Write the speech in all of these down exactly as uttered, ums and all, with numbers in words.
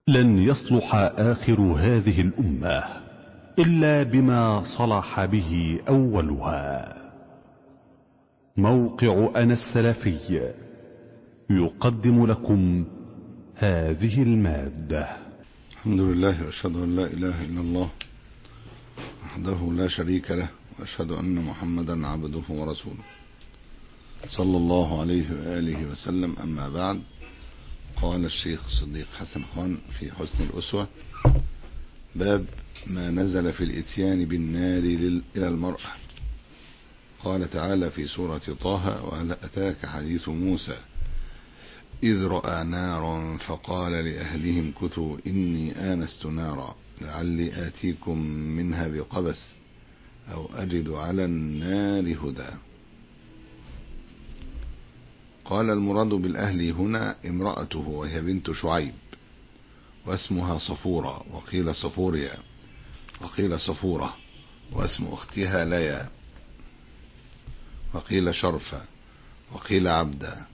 لن يصلح آخر هذه الأمة إلا بما صلح به أولها. موقع أنا السلفي يقدم لكم هذه المادة. الحمد لله وأشهد أن لا إله إلا الله وحده لا شريك له، وأشهد أن محمدا عبده ورسوله صلى الله عليه وآله وسلم. أما بعد، قال الشيخ الصديق حسن خان في حسن الأسوة: باب ما نزل في الإتيان بالنار إلى المرأة. قال تعالى في سورة طه: وهل أتاك حديث موسى إذ رأى نارا فقال لأهلهم كثوا إني آنست نارا لعلي آتيكم منها بقبس أو أجد على النار هدى. قال: المراد بالأهل هنا امرأته، وهي بنت شعيب، واسمها صفورة، وقيل صفوريا، وقيل صفورة، واسم أختها ليا، وقيل شرفة، وقيل عبدا.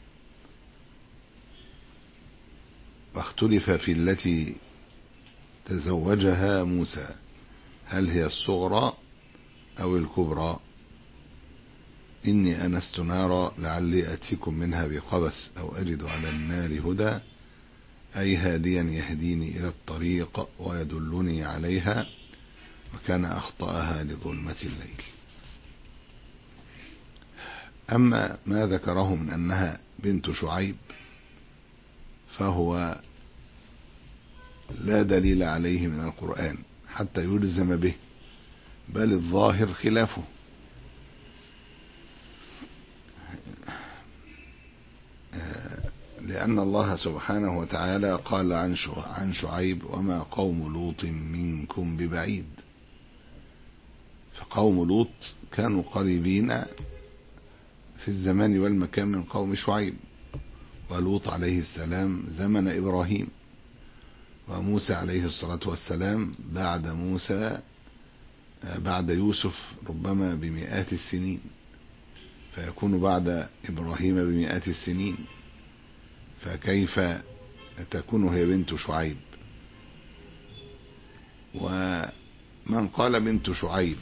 واختلف في التي تزوجها موسى، هل هي الصغرى أو الكبرى. إني أنست نارا لعلي أتيكم منها بقبس أو أجد على النار هدى، أي هاديا يهديني إلى الطريق ويدلني عليها، وكان أخطأها لظلمة الليل. أما ما ذكره من أنها بنت شعيب فهو لا دليل عليه من القرآن حتى يلزم به، بل الظاهر خلافه، لأن الله سبحانه وتعالى قال عن شعيب: وما قوم لوط منكم ببعيد. فقوم لوط كانوا قريبين في الزمان والمكان من قوم شعيب، ولوط عليه السلام زمن إبراهيم، وموسى عليه الصلاة والسلام بعد موسى بعد يوسف ربما بمئات السنين، فيكون بعد إبراهيم بمئات السنين، فكيف تكون هي بنت شعيب؟ ومن قال بنت شعيب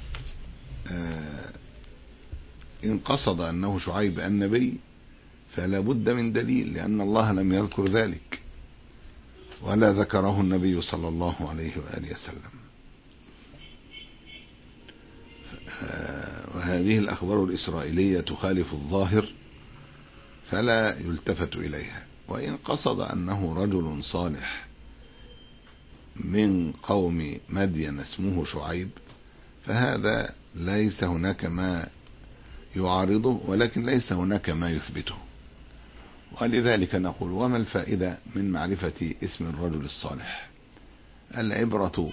إن قصد أنه شعيب النبي فلا بد من دليل، لأن الله لم يذكر ذلك ولا ذكره النبي صلى الله عليه وآله وسلم. وهذه الأخبار الإسرائيلية تخالف الظاهر فلا يلتفت إليها. وإن قصد أنه رجل صالح من قوم مدين اسمه شعيب فهذا ليس هناك ما يعارضه، ولكن ليس هناك ما يثبته. ولذلك نقول: وما الفائدة من معرفة اسم الرجل الصالح؟ العبرة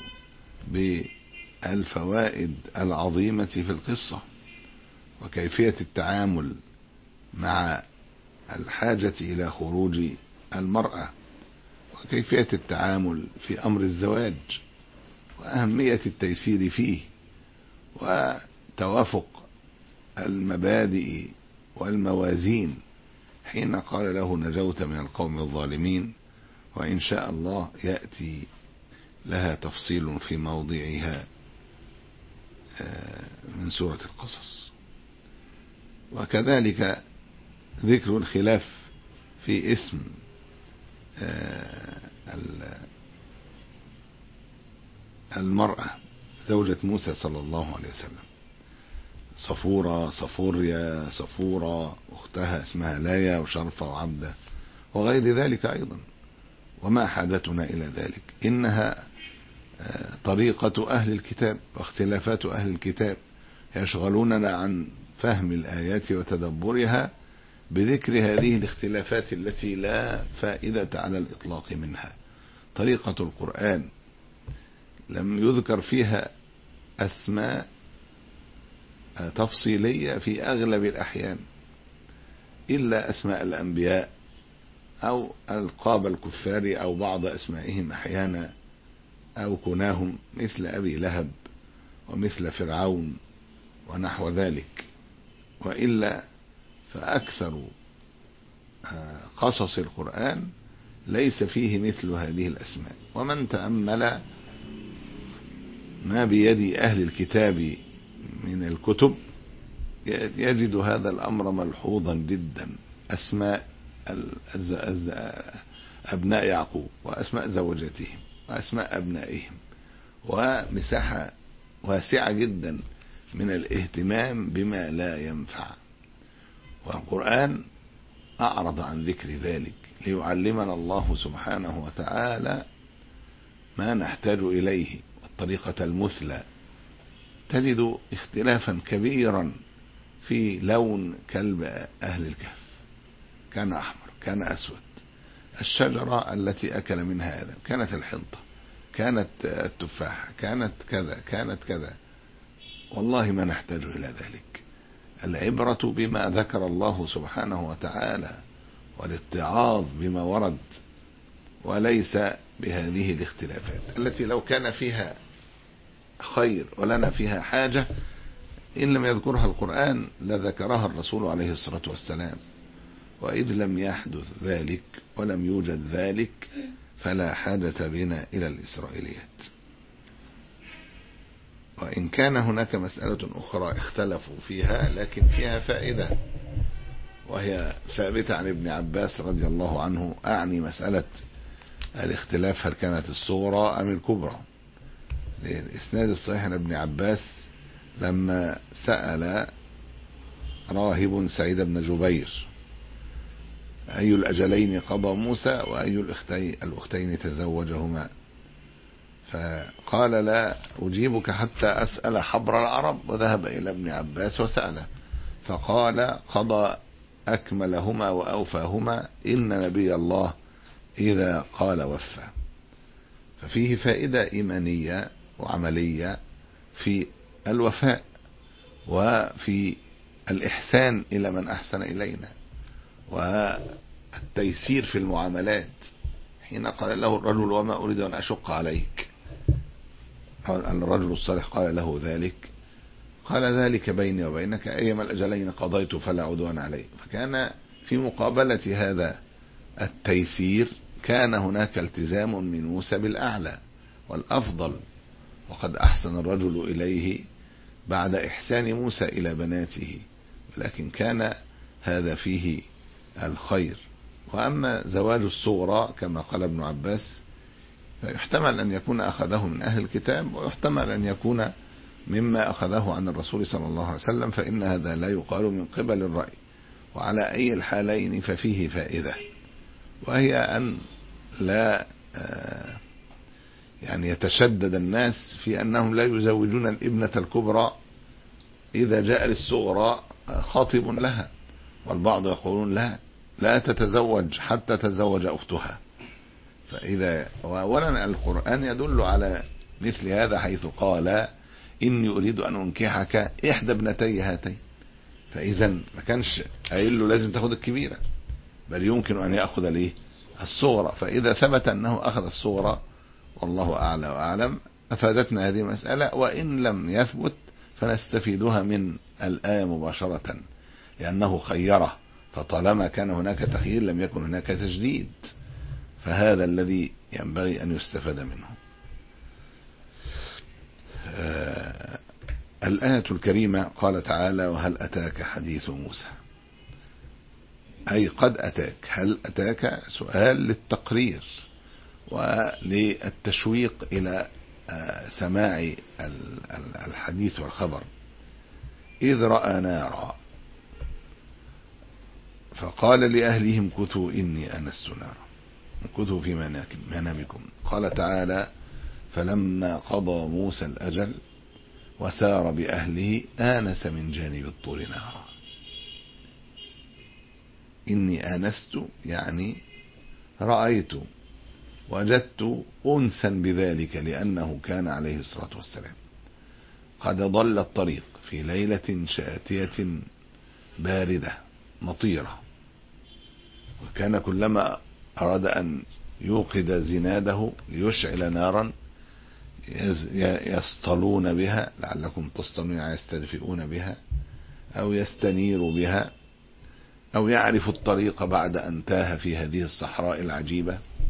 بالفوائد العظيمة في القصة، وكيفية التعامل مع الحاجة إلى خروج المرأة، وكيفية التعامل في أمر الزواج، وأهمية التيسير فيه، وتوافق المبادئ والموازين حين قال له: نجوت من القوم الظالمين. وإن شاء الله يأتي لها تفصيل في موضعها من سورة القصص. وكذلك ذكر الخلاف في اسم المرأة زوجة موسى صلى الله عليه وسلم: صفورة، صفوريا، صفورة، أختها اسمها ليا، وشرفة، وعبدة، وغير ذلك أيضا. وما حاجتنا إلى ذلك؟ إنها طريقة أهل الكتاب واختلافات أهل الكتاب يشغلوننا عن فهم الآيات وتدبرها بذكر هذه الاختلافات التي لا فائدة على الإطلاق منها. طريقة القرآن لم يذكر فيها أسماء تفصيلية في أغلب الأحيان إلا أسماء الأنبياء أو ألقاب الكفار أو بعض أسمائهم أحيانا أو كناهم، مثل أبي لهب ومثل فرعون ونحو ذلك. وإلا فأكثر قصص القرآن ليس فيه مثل هذه الأسماء. ومن تأمل ما بيد أهل الكتاب من الكتب يجد هذا الأمر ملحوظا جدا. أسماء أبناء يعقوب، وأسماء زوجاتهم، وأسماء أبنائهم، ومساحة واسعة جدا من الاهتمام بما لا ينفع. والقرآن أعرض عن ذكر ذلك ليعلمنا الله سبحانه وتعالى ما نحتاج إليه والطريقة المثلى. تجد اختلافا كبيرا في لون كلب أهل الكهف، كان أحمر، كان أسود، الشجرة التي أكل منها آدم كانت الحنطة، كانت التفاحة، كانت كذا، كانت كذا. والله ما نحتاج إلى ذلك. العبرة بما ذكر الله سبحانه وتعالى والاتعاظ بما ورد، وليس بهذه الاختلافات التي لو كان فيها خير ولنا فيها حاجة إن لم يذكرها القرآن لذكرها الرسول عليه الصلاة والسلام. وإذ لم يحدث ذلك ولم يوجد ذلك فلا حاجة بنا إلى الإسرائيليات. وإن كان هناك مسألة أخرى اختلفوا فيها لكن فيها فائدة، وهي ثابتة عن ابن عباس رضي الله عنه، أعني مسألة الاختلاف هل كانت الصغرى أم الكبرى. الإسناد الصحيح عن ابن عباس لما سأل راهب سعيد بن جبير أي الأجلين قضى موسى وأي الأختين تزوجهما، فقال لا أجيبك حتى أسأل حبر العرب، وذهب إلى ابن عباس وسأله فقال قضى أكملهما وأوفاهما إن نبي الله إذا قال وفى. ففيه فائدة إيمانية وعملية في الوفاء وفي الإحسان إلى من أحسن إلينا والتيسير في المعاملات. حين قال له الرجل وما أريد أن أشق عليك، الرجل الصالح قال له ذلك، قال ذلك بيني وبينك أيما الأجلين قضيت فلا عدوان علي. فكان في مقابلة هذا التيسير كان هناك التزام من موسى بالأعلى والأفضل، وقد أحسن الرجل إليه بعد إحسان موسى إلى بناته، ولكن كان هذا فيه الخير. وأما زواج الصغرى كما قال ابن عباس فيحتمل أن يكون أخذه من أهل الكتاب، ويحتمل أن يكون مما أخذه عن الرسول صلى الله عليه وسلم، فإن هذا لا يقال من قبل الرأي. وعلى أي الحالين ففيه فائدة، وهي أن لا يعني يتشدد الناس في أنهم لا يزوجون الابنة الكبرى إذا جاء للصغرى خاطب لها، والبعض يقولون لا لا تتزوج حتى تتزوج أختها. فإذا أولا القرآن يدل على مثل هذا حيث قال إني أريد أن أنكحك إحدى ابنتي هاتين، فإذا ما كانش قايل له لازم تاخد الكبيرة، بل يمكن أن يأخذ ليه الصغرى. فإذا ثبت أنه أخذ الصغرى والله أعلى وأعلم أفادتنا هذه المسألة، وإن لم يثبت فنستفيدها من الآية مباشرة لأنه خيره، فطالما كان هناك تخيير لم يكن هناك تجديد، فهذا الذي ينبغي أن يستفاد منه. آه الآية الكريمة قال تعالى وهل أتاك حديث موسى، أي قد أتاك. هل أتاك سؤال للتقرير وللتشويق إلى آه سماع الحديث والخبر. إذ رأى نارا فقال لأهلهم كثوا إني أنست نارا كثوا في منامكم. قال تعالى فلما قضى موسى الأجل وسار بأهله آنس من جانب الطور نارا. إني آنست يعني رأيت وجدت أنسا بذلك، لأنه كان عليه الصلاة والسلام قد ضل الطريق في ليلة شاتية باردة مطيرة، وكان كلما أراد أن يوقد زناده ليشعل نارا يسطلون بها لعلكم تصطلون، يستدفئون بها أو يستنير بها أو يعرف الطريق بعد أن تاه في هذه الصحراء العجيبة.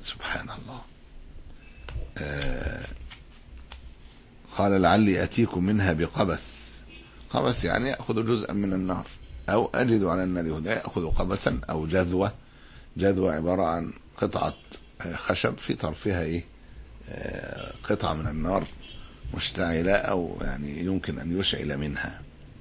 سبحان الله. آه قال لعلي أتيكم منها بقبس. قبس يعني يأخذ جزءا من النار، أو أجد على النار هدى، يأخذ قبسا أو جذوة. جذوة عبارة عن قطعة خشب في طرفها إيه آه قطعة من النار مشتعلة، أو يعني يمكن أن يشعل منها.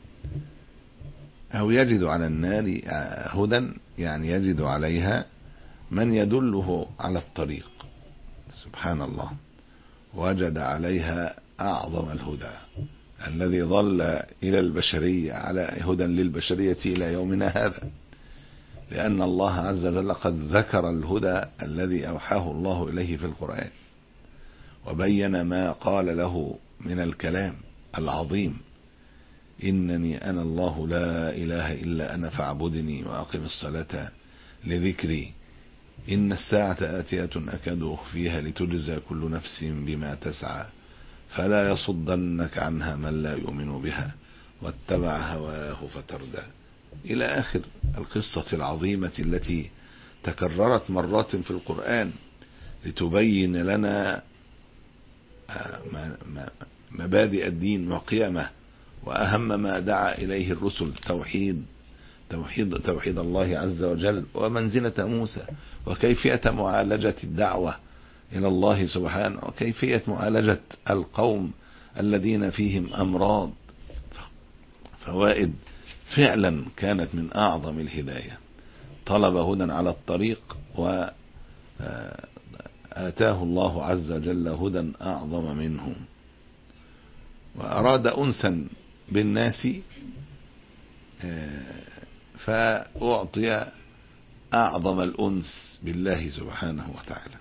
أو يجد على النار هدى يعني يجد عليها من يدله على الطريق. سبحان الله. وجد عليها أعظم الهدى الذي ظل إلى البشرية على هدى للبشرية إلى يومنا هذا، لأن الله عز وجل قد ذكر الهدى الذي أوحاه الله إليه في القرآن، وبين ما قال له من الكلام العظيم: إنني أنا الله لا إله إلا أنا فاعبدني وأقم الصلاة لذكري، إن الساعة آتية أكاد أخفيها لتجزى كل نفس بما تسعى فلا يصدنك عنها من لا يؤمن بها واتبع هواه فتردى، إلى آخر القصة العظيمة التي تكررت مرات في القرآن لتبين لنا مبادئ الدين وقيمه، وأهم ما دعا إليه الرسل: توحيد توحيد توحيد الله عز وجل، ومنزلة موسى، وكيفية معالجة الدعوة إلى الله سبحانه، وكيفية معالجة القوم الذين فيهم أمراض. فوائد فعلا كانت من أعظم الهداية. طلب هدى على الطريق، وآتاه الله عز وجل هدى أعظم منه، وأراد أنسا بالناس فأعطي أعظم الأنس بالله سبحانه وتعالى.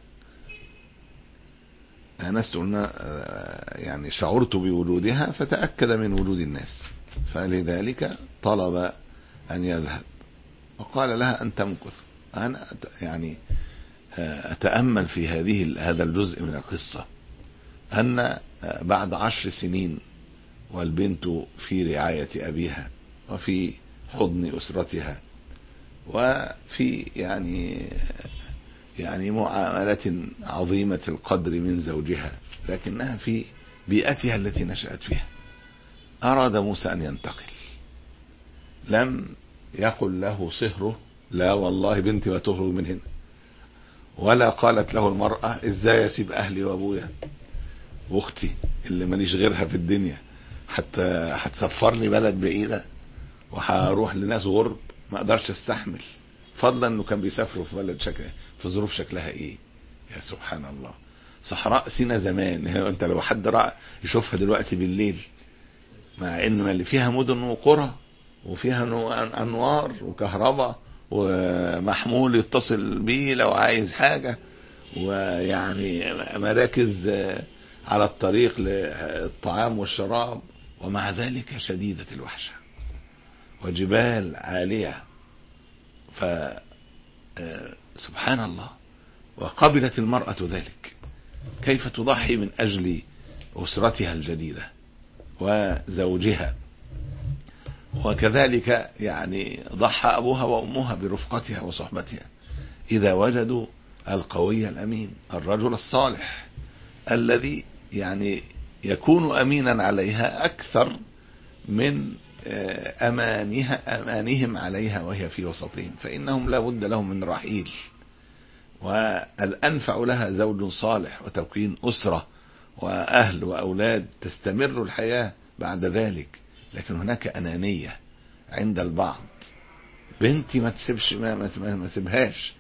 أنست يعني شعرت بوجودها فتأكد من وجود الناس، فلذلك طلب أن يذهب، وقال لها أن تمكث. أنا يعني أتأمل في هذه هذا الجزء من القصة أن بعد عشر سنين والبنت في رعاية أبيها وفي حضن أسرتها وفي يعني يعني معاملة عظيمة القدر من زوجها، لكنها في بيئتها التي نشأت فيها، أراد موسى أن ينتقل. لم يقل له صهره: لا والله بنتي ما تخرج من هنا، ولا قالت له المرأة: ازاي اسيب اهلي وابويا واختي اللي ماليش غيرها في الدنيا حتى هتسفرني بلد بعيدة وهروح لناس غرب ما اقدرش استحمل، فضلا انه كان بيسافروا في بلد شكل في ظروف شكلها ايه. يا سبحان الله. صحراء سينا زمان، انت لو حد رأى يشوفها دلوقتي بالليل، مع ان اللي فيها مدن وقرى وفيها انوار وكهرباء ومحمول يتصل بيه لو عايز حاجة، ويعني مراكز على الطريق للطعام والشراب، ومع ذلك شديدة الوحشة وجبال عالية. فسبحان الله. وقبلت المرأة ذلك، كيف تضحي من أجل أسرتها الجديدة وزوجها، وكذلك يعني ضحى أبوها وأمها برفقتها وصحبتها إذا وجدوا القوي الأمين، الرجل الصالح الذي يعني يكون أمينا عليها أكثر من أمانها أمانهم عليها وهي في وسطهم، فإنهم لا بد لهم من رحيل. والأنفع لها زوج صالح وتكوين أسرة وأهل وأولاد تستمر الحياة بعد ذلك. لكن هناك أنانية عند البعض: بنتي ما تسيبش ما ما, ما تسيبهاش،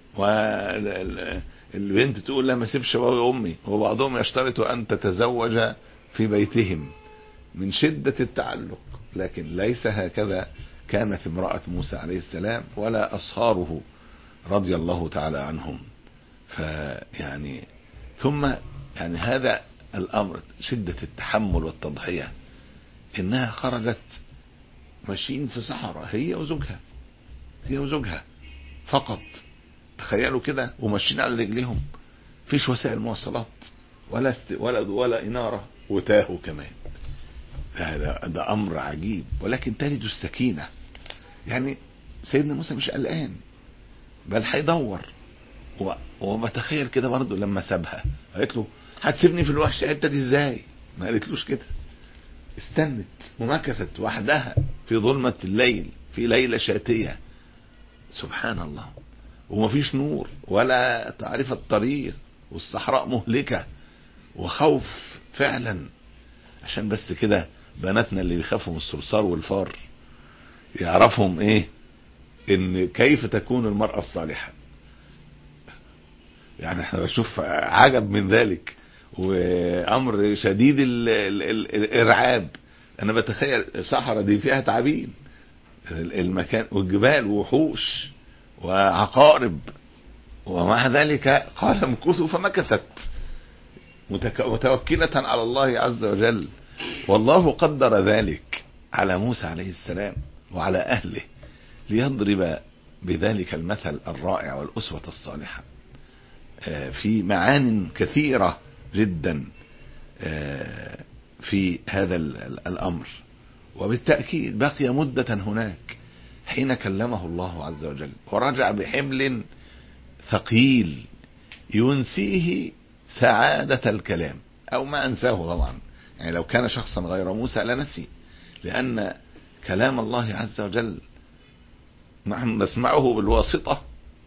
والبنت تقول لا ما سيبش بابي وامي، وبعضهم يشترط أن تتزوج في بيتهم من شدة التعلق. لكن ليس هكذا كانت امرأة موسى عليه السلام ولا أصهاره رضي الله تعالى عنهم. فيعني ثم يعني هذا الأمر شدة التحمل والتضحية، إنها خرجت ماشيين في صحراء هي وزوجها هي وزوجها فقط، تخيلوا كده، وماشيين على رجليهم، فيش وسائل مواصلات ولا است... ولا ولا إنارة، وتاهوا كمان. ده, ده أمر عجيب. ولكن تجد السكينة، يعني سيدنا موسى مش قلقان، بل هيدور وبتخيل كده برضه لما سابها قالت له هتسيبني في الوحش حته دي ازاي؟ ما قالتلوش كده، استنت ومكثت وحدها في ظلمة الليل في ليلة شاتية. سبحان الله. ومفيش نور ولا تعرف الطريق، والصحراء مهلكة وخوف فعلا. عشان بس كده بناتنا اللي بيخافوا من الصرصار والفار يعرفهم ايه ان كيف تكون المرأة الصالحة. يعني احنا بنشوف عجب من ذلك وامر شديد ال ال ال الارعاب. انا بتخيل الصحراء دي فيها تعابين المكان والجبال ووحوش وعقارب، ومع ذلك قال امكثوا فمكثت متوكلة على الله عز وجل. والله قدر ذلك على موسى عليه السلام وعلى اهله ليضرب بذلك المثل الرائع والأسوة الصالحة في معان كثيرة جدا في هذا الأمر. وبالتأكيد بقي مدة هناك حين كلمه الله عز وجل ورجع بحمل ثقيل ينسيه سعادة الكلام، أو ما أنساه طبعا. يعني لو كان شخصا غير موسى لنسي، لأن كلام الله عز وجل نحن نسمعه بالواسطة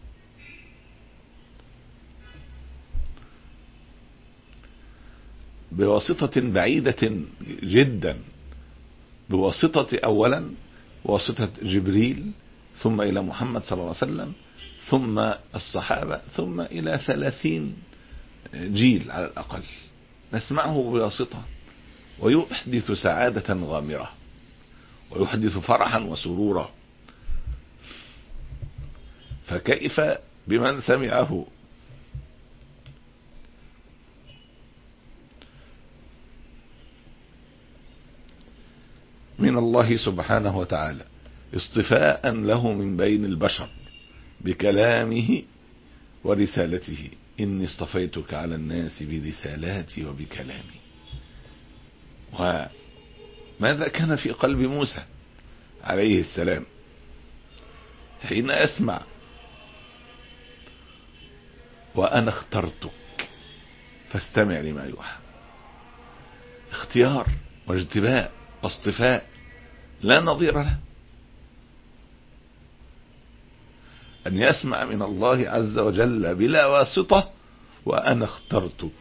بواسطة بعيدة جدا، بواسطة أولا واسطة جبريل، ثم إلى محمد صلى الله عليه وسلم، ثم الصحابة، ثم إلى ثلاثين جيل على الأقل نسمعه بواسطة، ويحدث سعادة غامرة ويحدث فرحا وسرورا. فكيف بمن سمعه من الله سبحانه وتعالى اصطفاء له من بين البشر بكلامه ورسالته. إني اصطفيتك على الناس برسالاتي وبكلامي. وماذا كان في قلب موسى عليه السلام حين أسمع وأنا اخترتك فاستمع لما يوحى؟ اختيار واجتباء واصطفاء لا نظير له. أن يسمع من الله عز وجل بلا واسطة وأنا اخترتك.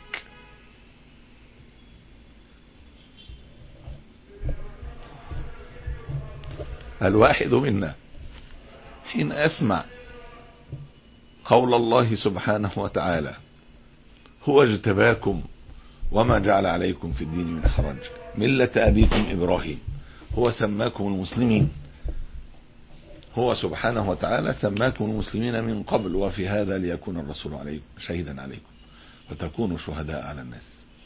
الواحد منا حين أسمع قول الله سبحانه وتعالى هو اجتباكم وما جعل عليكم في الدين من حرج ملة أبيكم إبراهيم، هو سماكم المسلمين، هو سبحانه وتعالى سماكم المسلمين من قبل وفي هذا ليكون الرسول عليكم شهيدا عليكم وتكونوا شهداء على الناس.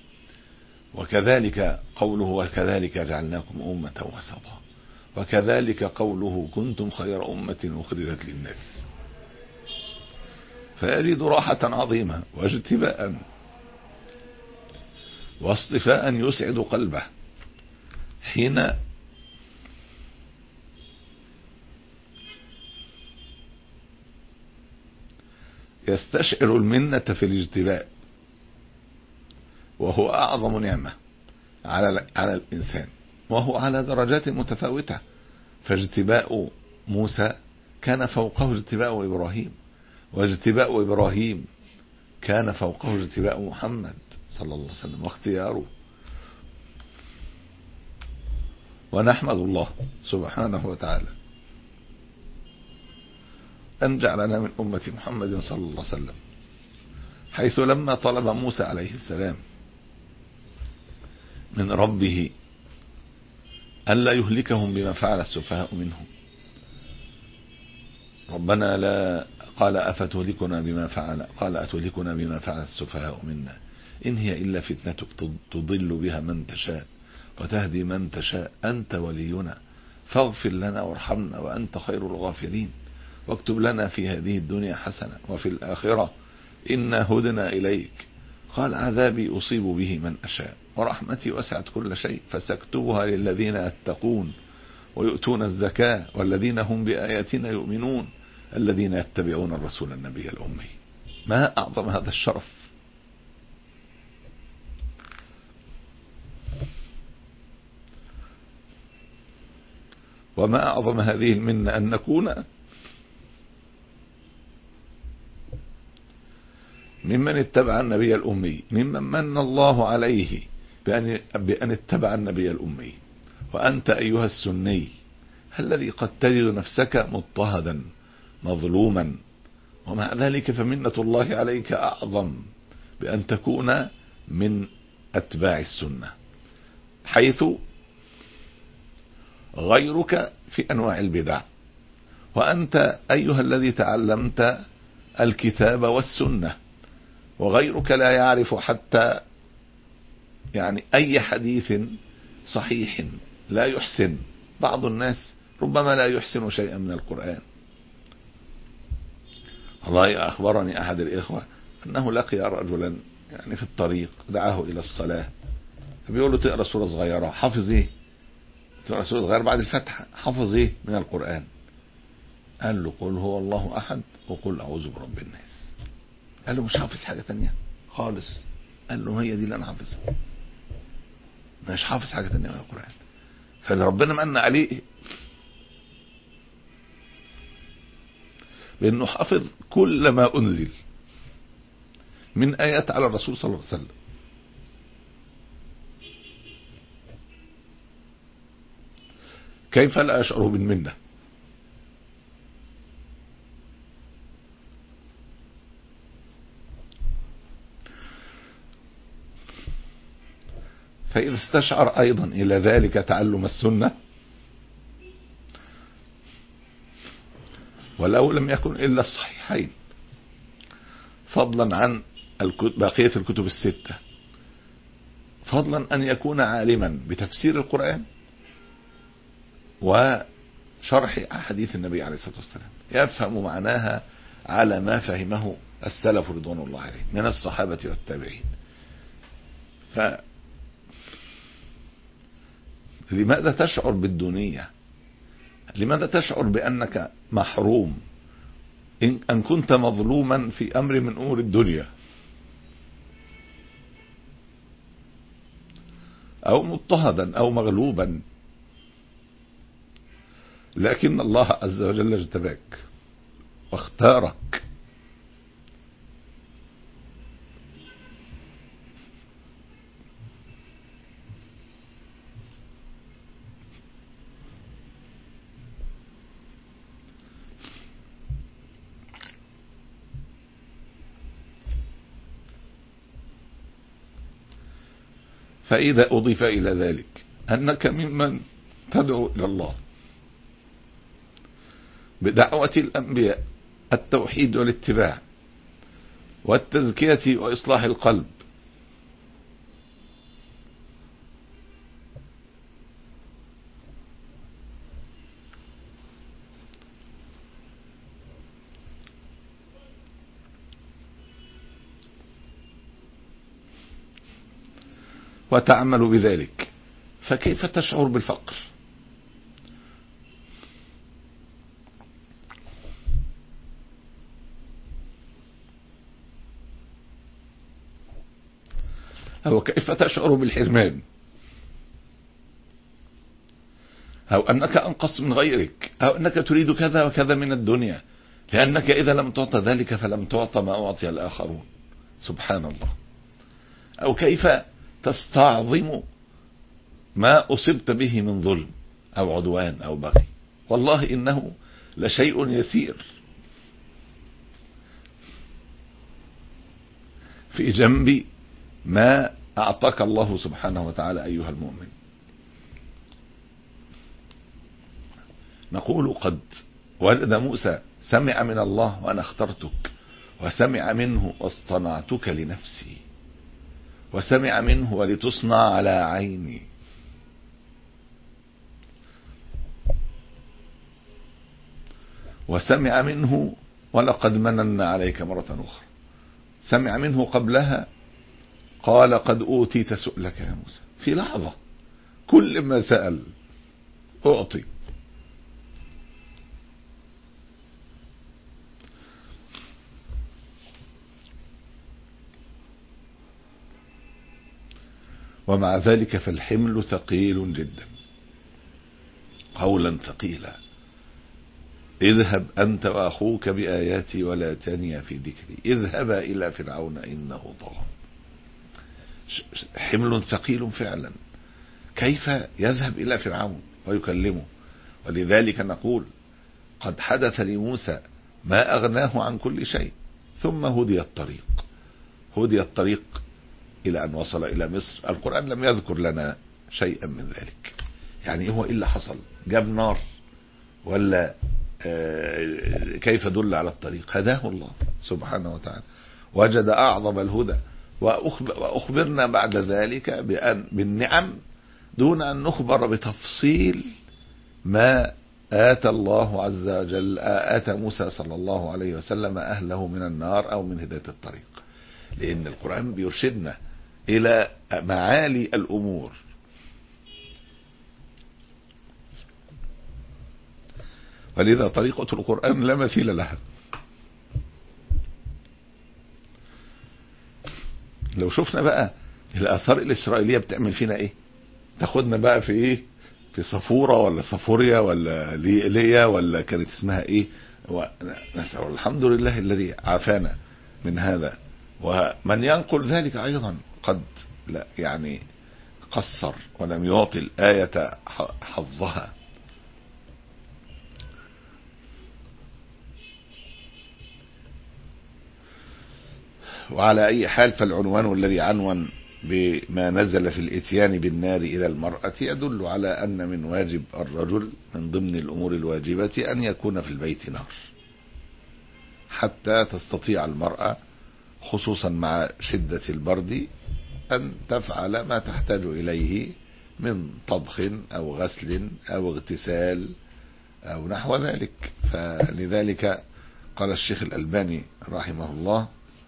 وكذلك قوله وكذلك جعلناكم أمة وسطا، وكذلك قوله كنتم خير أمة أخرجت للناس. فيجد راحة عظيمة واجتباء واصطفاء يسعد قلبه حين يستشعر المنة في الاجتباء، وهو أعظم نعمة على على الإنسان، وهو على درجات متفاوتة. فاجتباء موسى كان فوقه اجتباء إبراهيم، واجتباء إبراهيم كان فوقه اجتباء محمد صلى الله عليه وسلم واختياره. ونحمد الله سبحانه وتعالى أن جعلنا من أمة محمد صلى الله عليه وسلم، حيث لما طلب موسى عليه السلام من ربه ألا يهلكهم بما فعل السفهاء منهم، ربنا لا قال أفتهلكنا بما فعل قال أتهلكنا بما فعل السفهاء منا إن هي إلا فتنتك تضل بها من تشاء وتهدي من تشاء أنت ولينا فاغفر لنا وارحمنا وأنت خير الغافرين واكتب لنا في هذه الدنيا حسنة وفي الآخرة إنا هدنا إليك. قال عذابي أصيب به من أشاء ورحمتي وسعت كل شيء فسكتبها للذين يتقون ويؤتون الزكاة والذين هم بآياتنا يؤمنون الذين يتبعون الرسول النبي الأمي. ما أعظم هذا الشرف. وما أعظم هذه المنة أن نكون ممن اتبع النبي الأمي، ممن من الله عليه بأن, بأن اتبع النبي الأمي. وأنت أيها السني الذي قد تجد نفسك مضطهدا مظلوما، ومع ذلك فمنة الله عليك أعظم بأن تكون من أتباع السنة، حيث غيرك في أنواع البدع، وأنت أيها الذي تعلمت الكتاب والسنة، وغيرك لا يعرف حتى يعني أي حديث صحيح، لا يحسن. بعض الناس ربما لا يحسن شيئا من القرآن. والله أخبرني أحد الإخوة أنه لقي رجلا يعني في الطريق دعاه إلى الصلاة، فبيقول له تقرأ سورة صغيرة، حافظ إيه؟ تقرأ سورة صغيرة بعد الفتحة، حافظ إيه من القرآن؟ قال له قل هو الله أحد وقل أعوذ برب الناس. قال له مش حافظ حاجة تانية خالص؟ قال له هي دي اللي أنا حافظها، مش حافظ حاجة تانية من القرآن. فربنا من عليه لأنه حافظ كل ما أنزل من آيات على الرسول صلى الله عليه وسلم. كيف لا أشعر بالمنة؟ فإذا استشعر أيضا إلى ذلك تعلم السنة، ولو لم يكن إلا الصحيحين، فضلا عن بقية الكتب الستة، فضلا أن يكون عالما بتفسير القرآن وشرح أحاديث النبي عليه الصلاة والسلام، يفهم معناها على ما فهمه السلف رضوان الله عليهم من الصحابة والتابعين. فلماذا تشعر بالدنيا؟ لماذا تشعر بأنك محروم إن كنت مظلوما في أمر من أمور الدنيا، أو مضطهدا أو مغلوبا؟ لكن الله عز وجل اجتباك واختارك. فإذا أضيف إلى ذلك أنك ممن تدعو إلى الله بدعوة الأنبياء التوحيد والاتباع والتزكية وإصلاح القلب، وتعمل بذلك، فكيف تشعر بالفقر؟ أو كيف تشعر بالحرمان؟ أو أنك أنقص من غيرك، أو أنك تريد كذا وكذا من الدنيا، لأنك إذا لم تعطى ذلك فلم تعطى ما أعطي الآخرون. سبحان الله. أو كيف تستعظم ما أصبت به من ظلم أو عدوان أو بغي، والله إنه لشيء يسير في جنب ما أعطاك الله سبحانه وتعالى أيها المؤمن. نقول قد ولد موسى سمع من الله وأنا اخترتك، وسمع منه واصطنعتك لنفسي، وسمع منه ولتصنع على عيني. وسمع منه ولقد مننا عليك مرة أخرى. سمع منه قبلها قال قد أوتيت سؤلك يا موسى. في لحظة كل ما سأل أعطي. ومع ذلك فالحمل ثقيل جدا، قولا ثقيلا. اذهب أنت وأخوك بآياتي ولا تنيا في ذكري اذهبا إلى فرعون إنه طغى. حمل ثقيل فعلا. كيف يذهب إلى فرعون ويكلمه؟ ولذلك نقول قد حدث لموسى ما أغناه عن كل شيء، ثم هدي الطريق هدي الطريق إلى أن وصل إلى مصر. القرآن لم يذكر لنا شيئا من ذلك. يعني هو إيه اللي حصل؟ جاب نار ولا كيف دل على الطريق؟ هداه الله سبحانه وتعالى، وجد أعظم الهدى. وأخبرنا بعد ذلك بأن بالنعم دون أن نخبر بتفصيل ما آتى الله عز وجل آتى موسى صلى الله عليه وسلم أهله من النار أو من هداية الطريق. لأن القرآن بيرشدنا إلى معالي الأمور. ولذا طريقة القرآن لا مثيل لها. لو شفنا بقى الآثار الإسرائيلية بتعمل فينا إيه، تاخدنا بقى في إيه، في صفورة ولا صفوريا ولا ليا ولا كانت اسمها إيه. ونسأل الحمد لله الذي عافانا من هذا. ومن ينقل ذلك أيضا قد لا يعني قصر ولم يعطي الآية حظها. وعلى أي حال فالعنوان الذي عنون بما نزل في الاتيان بالنار إلى المرأة يدل على أن من واجب الرجل من ضمن الأمور الواجبة أن يكون في البيت نار، حتى تستطيع المرأة خصوصا مع شدة البرد أن تفعل ما تحتاج إليه من طبخ أو غسل أو اغتسال أو نحو ذلك. فلذلك قال الشيخ الألباني رحمه الله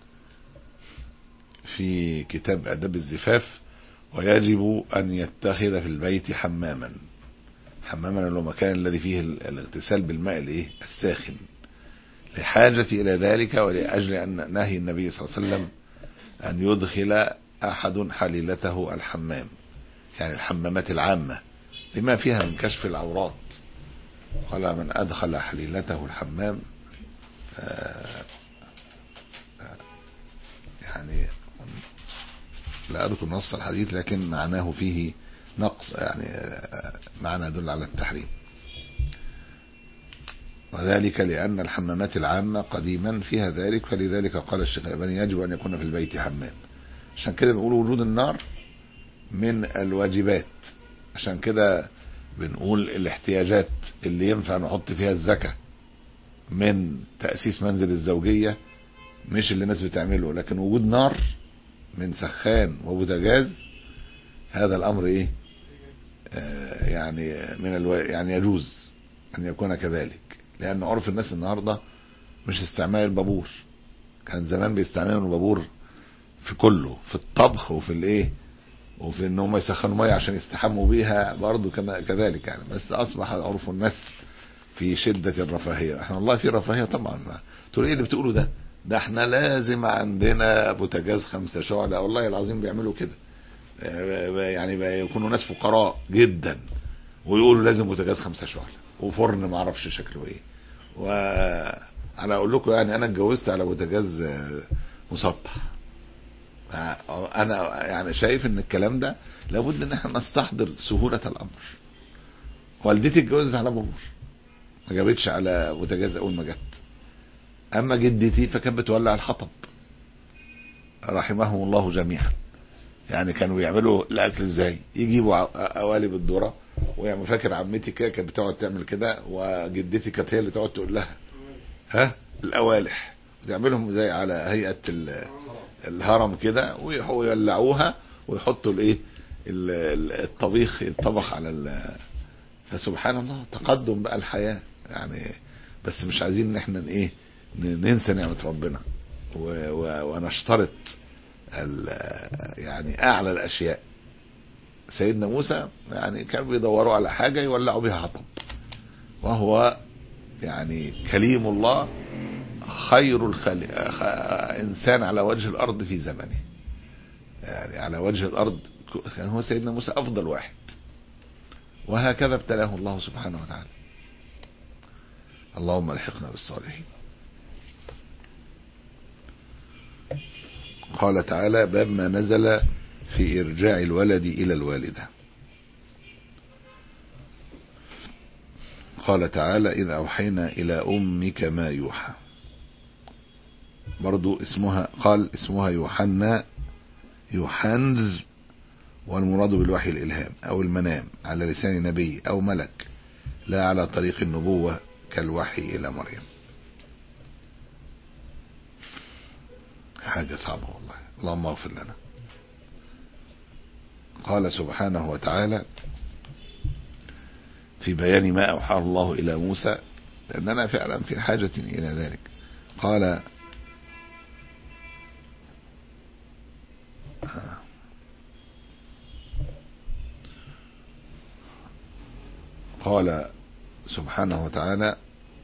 في كتاب آداب الزفاف: ويجب أن يتخذ في البيت حماما. حماما هو المكان الذي فيه الاغتسال بالماء الايه الساخن، لحاجة إلى ذلك ولأجل أن نهي النبي صلى الله عليه وسلم أن يدخل أحد حليلته الحمام، يعني الحمامات العامة لما فيها من كشف العورات. قال من أدخل حليلته الحمام يعني لا أذكر نص الحديث لكن معناه فيه نقص، يعني معنى يدل على التحريم. وذلك لأن الحمامات العامة قديما فيها ذلك، فلذلك قال الشيخ الألباني يجب أن يكون في البيت حمام. عشان كده بنقول وجود النار من الواجبات. عشان كده بنقول الاحتياجات اللي ينفع نحط فيها الزكاة من تأسيس منزل الزوجية مش اللي الناس بتعمله، لكن وجود نار من سخان وبوتاجاز هذا الأمر إيه آه يعني من الو... يعني يجوز أن يكون كذلك. لأن عرف الناس النهاردة مش استعمال البابور. كان زمان بيستعملوا البابور في كله، في الطبخ وفي الايه وفي ان هم يسخنوا ميه عشان يستحموا بيها برضه كما كذلك يعني. بس اصبح عرف الناس في شدة الرفاهية. احنا والله في رفاهية طبعا. تقول ايه اللي بتقوله ده؟ ده احنا لازم عندنا بوتاجاز خمسة شعلة. والله العظيم بيعملوا كده، يعني يكونوا ناس فقراء جدا ويقولوا لازم بوتاجاز خمسة شعلة وفرن ما اعرفش شكله ايه. وانا اقول لكم يعني انا اتجوزت على بوتاجاز مسطح. انا يعني شايف ان الكلام ده لابد ان احنا نستحضر سهولة الامر. والدتي اتجوزت على بابور، ما جابتش على بوتاجاز اول ما جت. اما جدتي فكانت بتولع الحطب رحمهم الله جميعا. يعني كانوا يعملوا الاكل ازاي؟ يجيبوا قوالب الذره ويعملوا. فاكر عمتي كده كانت بتقعد تعمل كده، وجدتي كانت هي اللي تقعد تقول لها ها القوالح، وتعملهم زي على هيئه الهرم كده ويولعوها ويحطوا الايه الطبيخ الطبخ على ال... فسبحان الله تقدم بقى الحياه يعني. بس مش عايزين ان احنا ايه ننسى نعمه ربنا و... و... ونشترط ال... يعني اعلى الاشياء. سيدنا موسى يعني كانوا بيدوروا على حاجه يولعوا بها حطب، وهو يعني كليم الله خير الخلق انسان على وجه الارض في زمنه. يعني على وجه الارض كان هو سيدنا موسى أفضل واحد، وهكذا ابتلاه الله سبحانه وتعالى. اللهم الحقنا بالصالحين. قال تعالى: باب ما نزل في إرجاع الولد إلى الوالدة. قال تعالى: إذ أوحينا إلى أمك ما يوحى. برضو اسمها قال اسمها يوحنا يوحنز، والمراد بالوحي الإلهام أو المنام على لسان نبي أو ملك، لا على طريق النبوة كالوحي إلى مريم. حاجة صعبة والله، اللهم اغفر لنا. قال سبحانه وتعالى في بيان ما أوحاه الله إلى موسى، لأننا فعلا في حاجة إلى ذلك. قال قال سبحانه وتعالى: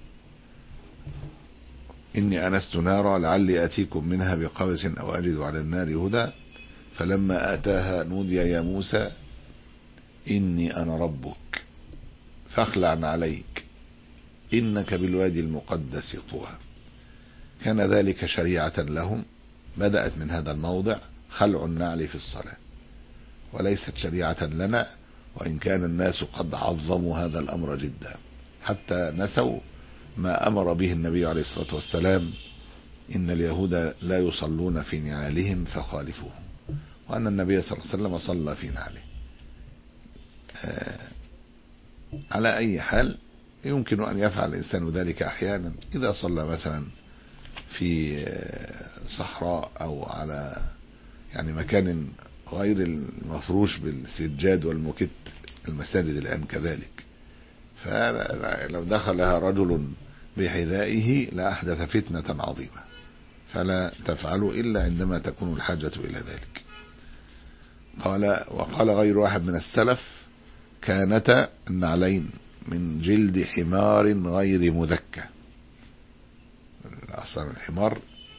إني أنست نارا لعلي أتيكم منها بقبس أو أجد على النار هدى فلما آتاها نودي يا موسى إني أنا ربك فاخلع عليك إنك بالوادي المقدس طوى. كان ذلك شريعة لهم، بدأت من هذا الموضع خلع النعل في الصلاة، وليست شريعة لنا، وإن كان الناس قد عظموا هذا الأمر جدا حتى نسوا ما أمر به النبي عليه الصلاة والسلام: إن اليهود لا يصلون في نعالهم فخالفوهم، وأن النبي صلى الله عليه وسلم صلى في نعله. آه على أي حال يمكن أن يفعل الإنسان ذلك أحيانا إذا صلى مثلا في صحراء أو على يعني مكان غير المفروش بالسجاد والمكت، المساجد الآن كذلك. فلو دخلها رجل بحذائه لأحدث فتنة عظيمة، فلا تفعلوا إلا عندما تكون الحاجة إلى ذلك. قال وقال غير واحد من السلف: كانتا النعلين من جلد حمار غير مذكى. أصلا الحمار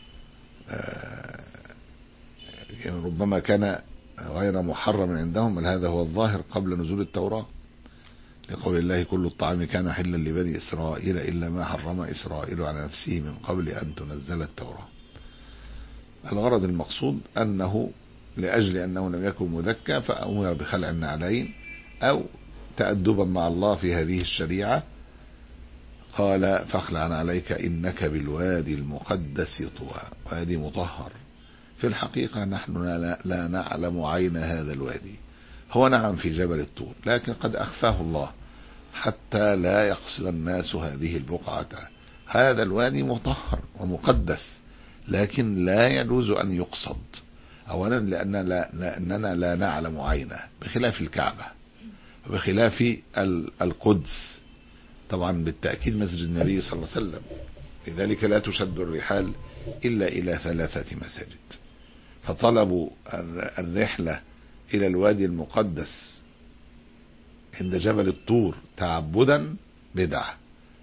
ربما كان غير محرم عندهم، بل هذا هو الظاهر قبل نزول التوراة، لقول الله: كل الطعام كان حلا لبني إسرائيل إلا ما حرم إسرائيل على نفسه من قبل أن تنزل التوراة. الغرض المقصود أنه لأجل أنه لم يكن مذكى فأمر بخلع النعلين، أو تأدبا مع الله في هذه الشريعة قال: فاخلع عليك إنك بالوادي المقدس طوى. وادي مطهر. في الحقيقة نحن لا نعلم عين هذا الوادي، هو نعم في جبل الطور، لكن قد أخفاه الله حتى لا يقصد الناس هذه البقعة. هذا الوادي مطهر ومقدس، لكن لا يجوز أن يقصد، أولا لأننا لا, لأننا لا نعلم عينه، بخلاف الكعبة وبخلاف القدس. طبعا بالتأكيد مسجد النبي صلى الله عليه وسلم، لذلك لا تشد الرحال إلا إلى ثلاثة مساجد. فطلبوا الرحلة إلى الوادي المقدس عند جبل الطور تعبدا بدعة.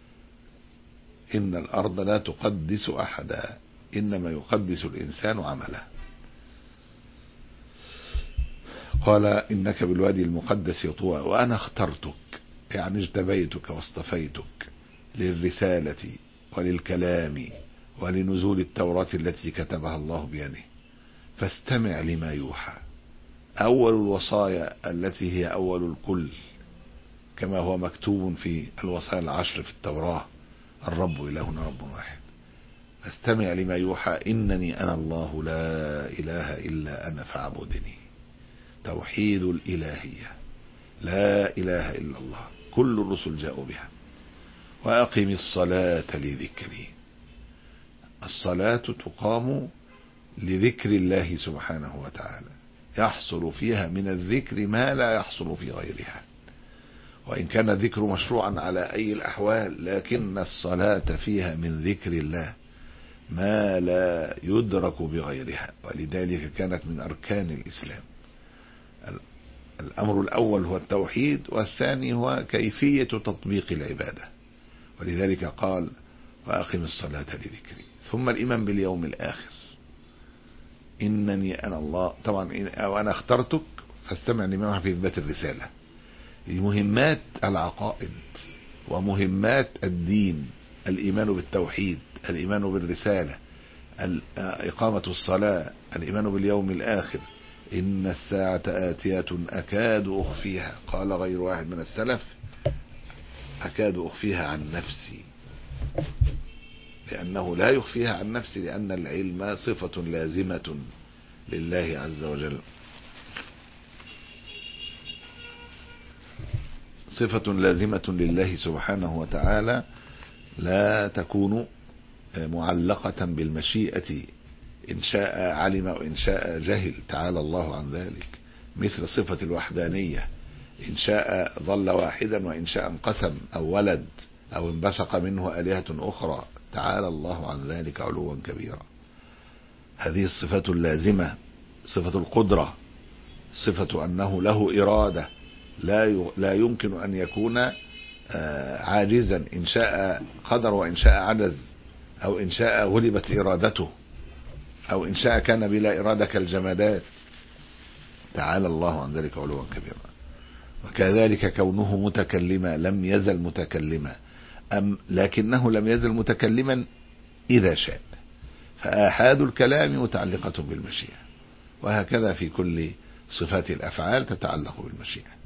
إن الأرض لا تقدس أحدا، إنما يقدس الإنسان عمله. قال: إنك بالوادي المقدس طوى وأنا اخترتك، يعني اجتبيتك واصطفيتك للرسالة وللكلام ولنزول التوراة التي كتبها الله بيده، فاستمع لما يوحى. أول الوصايا التي هي أول الكل، كما هو مكتوب في الوصايا العشر في التوراة: الرب إلهنا رب واحد. فاستمع لما يوحى إنني أنا الله لا إله إلا أنا فاعبدني. توحيد الإلهية، لا إله إلا الله، كل الرسل جاءوا بها. وأقم الصلاة لذكري. الصلاة تقام لذكر الله سبحانه وتعالى، يحصل فيها من الذكر ما لا يحصل في غيرها، وإن كان الذكر مشروعا على أي الأحوال، لكن الصلاة فيها من ذكر الله ما لا يدرك بغيرها، ولذلك كانت من أركان الإسلام. الأمر الأول هو التوحيد، والثاني هو كيفية تطبيق العبادة، ولذلك قال: وأقم الصلاة لذكري. ثم الإيمان باليوم الآخر، إنني أنا الله. طبعا وأنا اخترتك فاستمع لما في إثبات الرسالة. مهمات العقائد ومهمات الدين: الإيمان بالتوحيد، الإيمان بالرسالة، إقامة الصلاة، الإيمان باليوم الآخر. إن الساعة آتية أكاد أخفيها، قال غير واحد من السلف: أكاد أخفيها عن نفسي، لأنه لا يخفيها عن نفسي، لأن العلم صفة لازمة لله عز وجل، صفة لازمة لله سبحانه وتعالى، لا تكون معلقة بالمشيئة، إن شاء علم وإن شاء جهل، تعالى الله عن ذلك. مثل صفة الوحدانية: إن شاء ظل واحدا وإن شاء انقسم أو ولد أو انبثق منه آلهة أخرى، تعالى الله عن ذلك علوا كبيرا. هذه الصفات اللازمة: صفة القدرة، صفة أنه له إرادة، لا لا يمكن أن يكون عاجزا، إن شاء قدر وإن شاء عجز، أو إن شاء غلبت إرادته، أو إن شاء كان بلا إرادة كالجمادات، تعالى الله عن ذلك علوا كبيرا. وكذلك كونه متكلما، لم يزل متكلما، أم لكنه لم يزل متكلما إذا شاء، فآحاد الكلام متعلقة بالمشيئة، وهكذا في كل صفات الأفعال تتعلق بالمشيئة.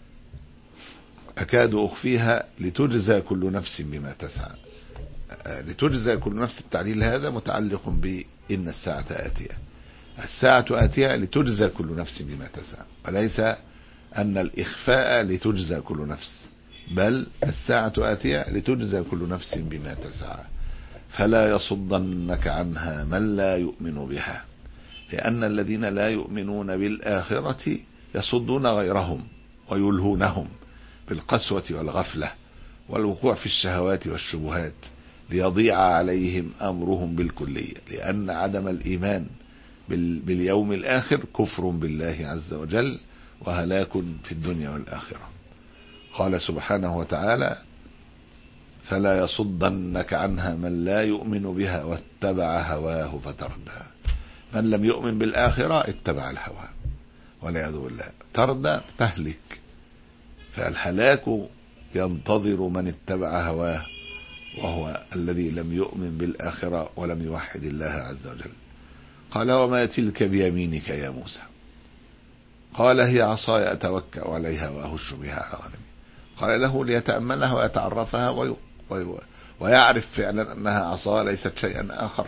أكاد أخفيها لتجزى كل نفس بما تسعى. لتجزى كل نفس، التعليل هذا متعلق بإن الساعة آتية. الساعة آتية لتجزى كل نفس بما تسعى، وليس أن الإخفاء لتجزى كل نفس، بل الساعة آتية لتجزى كل نفس بما تسعى. فلا يصدنك عنها من لا يؤمن بها، لأن الذين لا يؤمنون بالآخرة يصدون غيرهم ويلهونهم بالقسوة والغفلة والوقوع في الشهوات والشبهات، ليضيع عليهم أمرهم بالكلية، لأن عدم الإيمان باليوم الآخر كفر بالله عز وجل وهلاك في الدنيا والآخرة. قال سبحانه وتعالى: فلا يصدنك عنها من لا يؤمن بها واتبع هواه فتردى. من لم يؤمن بالآخرة اتبع الهوى والعياذ بالله، تردى تهلك، فالهلاك ينتظر من اتبع هواه، وهو الذي لم يؤمن بالآخرة ولم يوحد الله عز وجل. قال: وما تلك بيمينك يا موسى؟ قال: هي عصاي أتوكأ عليها وأهش بها على غنمي. قال له ليتأملها ويتعرفها وي... وي... ويعرف فعلا أنها عصا ليست شيئا آخر،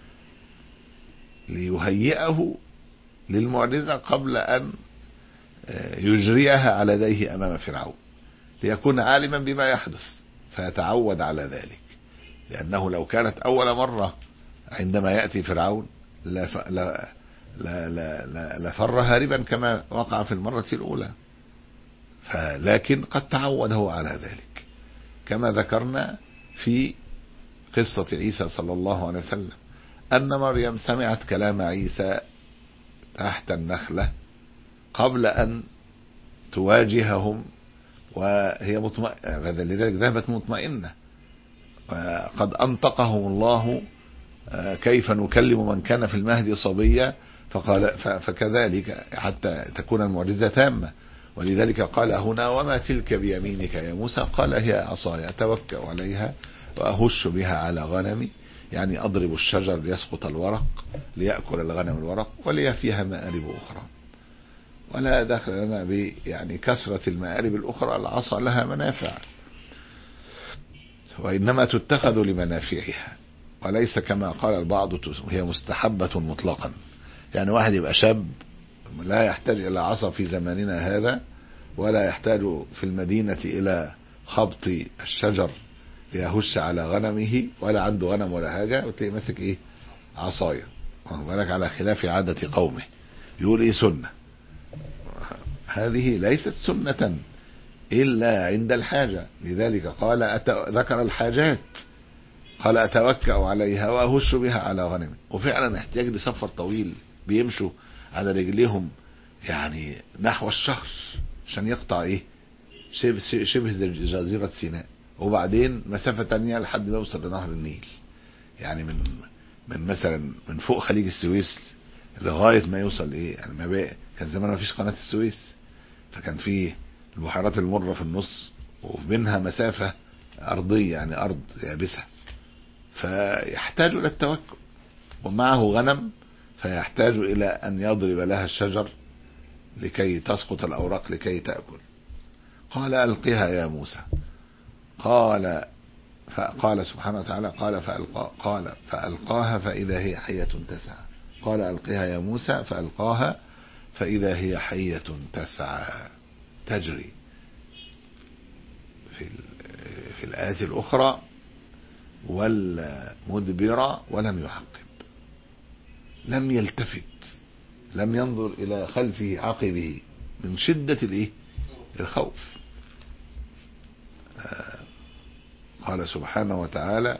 ليهيئه للمعجزة قبل أن يجريها على يديه أمام فرعون، ليكون عالما بما يحدث فيتعود على ذلك، لأنه لو كانت أول مرة عندما يأتي فرعون لا لا لا لا لفر هاربا كما وقع في المرة الأولى، فلكن قد تعود هو على ذلك، كما ذكرنا في قصة عيسى صلى الله عليه وسلم أن مريم سمعت كلام عيسى تحت النخلة قبل أن تواجههم وهي مطمئنة، لذلك ذهبت مطمئنة، وقد أنطقهم الله: كيف نكلم من كان في المهد صبيا؟ فقال فكذلك حتى تكون المعجزة تامة. ولذلك قال هنا: وما تلك بيمينك يا موسى؟ قال: هي عصاي أتوكأ عليها وأهش بها على غنمي، يعني أضرب الشجر ليسقط الورق ليأكل الغنم الورق ولي فيها مآرب أخرى. ولا دخل لنا ب يعني كثرة المآرب الأخرى، العصا لها منافع وإنما تتخذ لمنافعها، وليس كما قال البعض هي مستحبة مطلقا. يعني واحد يبقى شاب لا يحتاج إلى عصا في زماننا هذا، ولا يحتاج في المدينة إلى خبط الشجر ليهش على غنمه، ولا عنده غنم ولا حاجة، وتلاقي ماسك إيه؟ عصاية، وبالك على خلاف عادة قومه، يقول إيه؟ سنة. هذه ليست سنة إلا عند الحاجة، لذلك قال أت... ذكر الحاجات، قال أتوكأ عليها وأهش بها على غنم. وفعلا احتياج لسفر طويل، بيمشوا على رجليهم يعني نحو الشهر عشان يقطع إيه؟ شبه, شبه جزيرة سيناء، وبعدين مسافة تانية لحد ما يوصل لنهر النيل، يعني من من مثلا من فوق خليج السويس لغاية ما يوصل ايه يعني ما بقى كان زمان ما فيش قناة السويس، فكان فيه البحيرات المرة في النص وبينها مسافة أرضية يعني أرض يابسة، فيحتاج إلى التوكل، ومعه غنم فيحتاج إلى أن يضرب لها الشجر لكي تسقط الأوراق لكي تأكل. قال ألقها يا موسى، قال فقال سبحانه وتعالى قال فألقى قال فألقاها فإذا هي حية تسعى. قال ألقها يا موسى فألقاها فإذا هي حية تسعى تجري. في في الآيات الأخرى والمدبرة ولم يعقب، لم يلتفت، لم ينظر إلى خلفه عقبه من شدة الإيه الخوف. آه قال سبحانه وتعالى